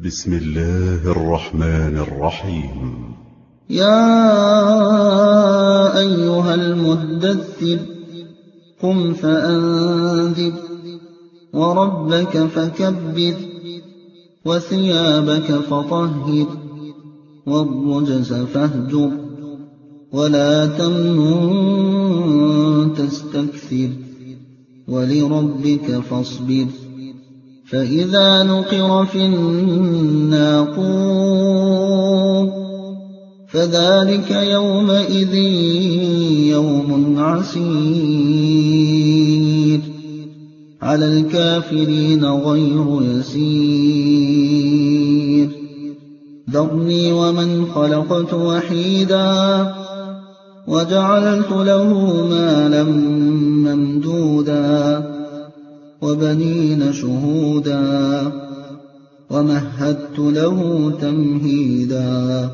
بسم الله الرحمن الرحيم. يا أيها المدثر قم فأنذر وربك فكبر وثيابك فطهر والرجز فاهجر ولا تمنن تستكثر ولربك فاصبر فإذا نقر في الناقور فذلك يومئذ يوم عسير على الكافرين غير يسير ذرني ومن خلقت وحيدا وجعلت له مالا ممدودا وبنين شهودا ومهدت له تمهيدا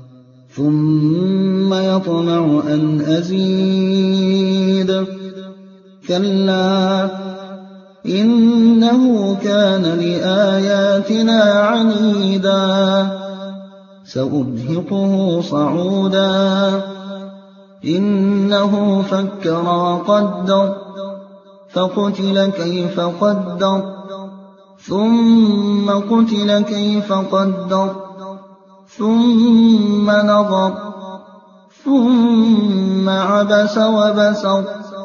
ثم يطمع أن أزيد كلا إنه كان لآياتنا عنيدا سأرهقه صعودا إنه فكر وقدر فقتل كيف قدر ثم قتل كيف قدر ثم نظر ثم عبس وبسر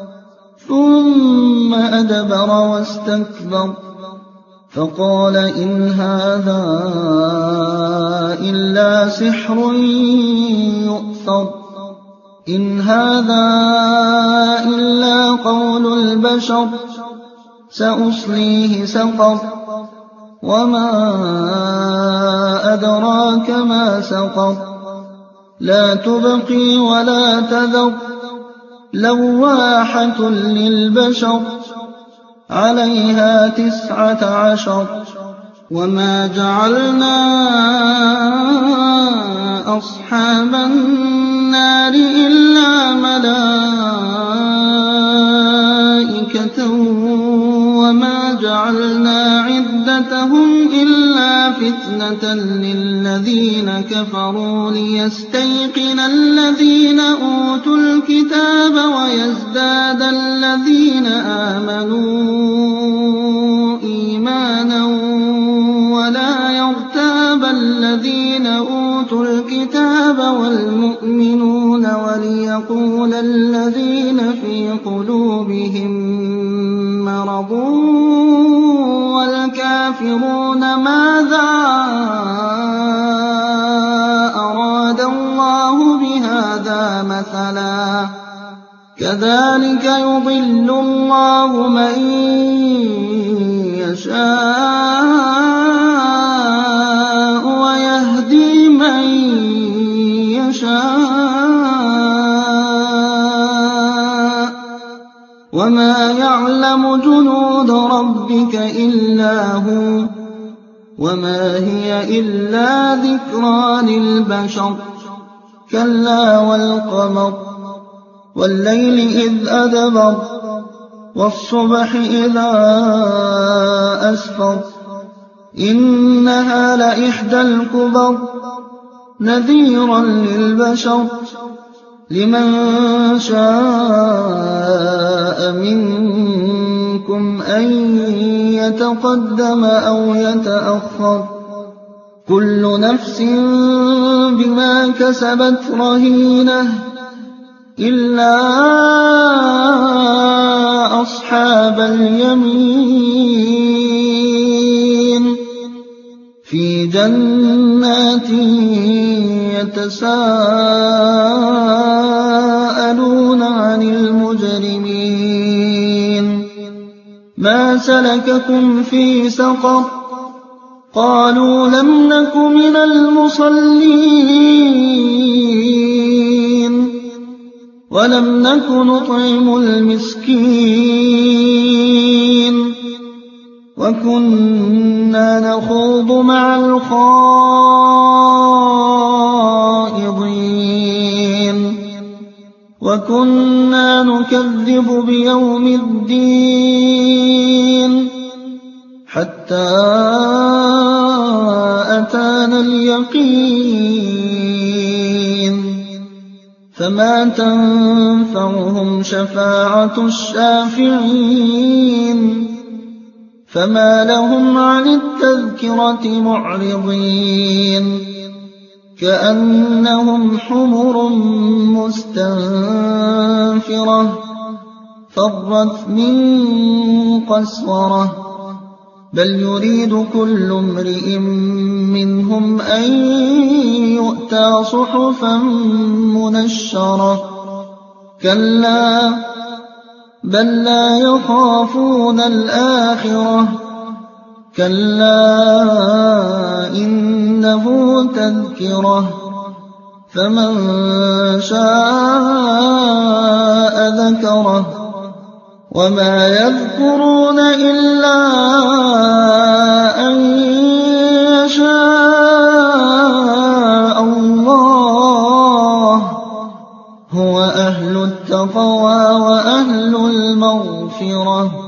ثم أدبر واستكبر فقال إن هذا إلا سحر يؤثر إن هذا إلا قول البشر سأصليه سقر وما أدراك ما سقر لا تبقي ولا تذر لواحة للبشر عليها 19 وما جعلنا أصحاب النار إلا ملائكة وما جعلنا عدتهم إلا فتنة للذين كفروا ليستيقن الذين أوتوا الكتاب ويزداد الذين آمنوا إيمانا ولا يرتاب الذين أوتوا الكتاب والمؤمنون وليقول الذين في قلوبهم مرض والكافرون ماذا أراد الله بهذا مثلا كذلك يضل الله من يشاء ويهدي من يشاء وما يعلم جنود ربك إلا هو وما هي إلا ذكرى للبشر كلا والقمر والليل إذ أدبر والصبح إذا أسفر إنها لإحدى الكبر نذيرا للبشر لمن شاء منكم أن يتقدم أو يتأخر كل نفس بما كسبت رهينة إلا أصحاب اليمين في جنات يتساءلون عن المجرمين ما سلككم في سقر قالوا لم نك من المصلين ولم نك نطعم المسكين وكنا نخوض مع الخائضين وكنا نكذب بيوم الدين حتى وأتانا اليقين فما تنفعهم شفاعة الشافعين فما لهم عن التذكرة معرضين كأنهم حمر مستنفرة فرت من قسورة بل يريد كل امرئ منهم أن يؤتى صحفا منشرة كلا بل لا يخافون الآخرة كلا إنه تذكرة فمن شاء ذكره وما يذكرون إلا أن يشاء الله هو أهل التقوى وأهل المغفرة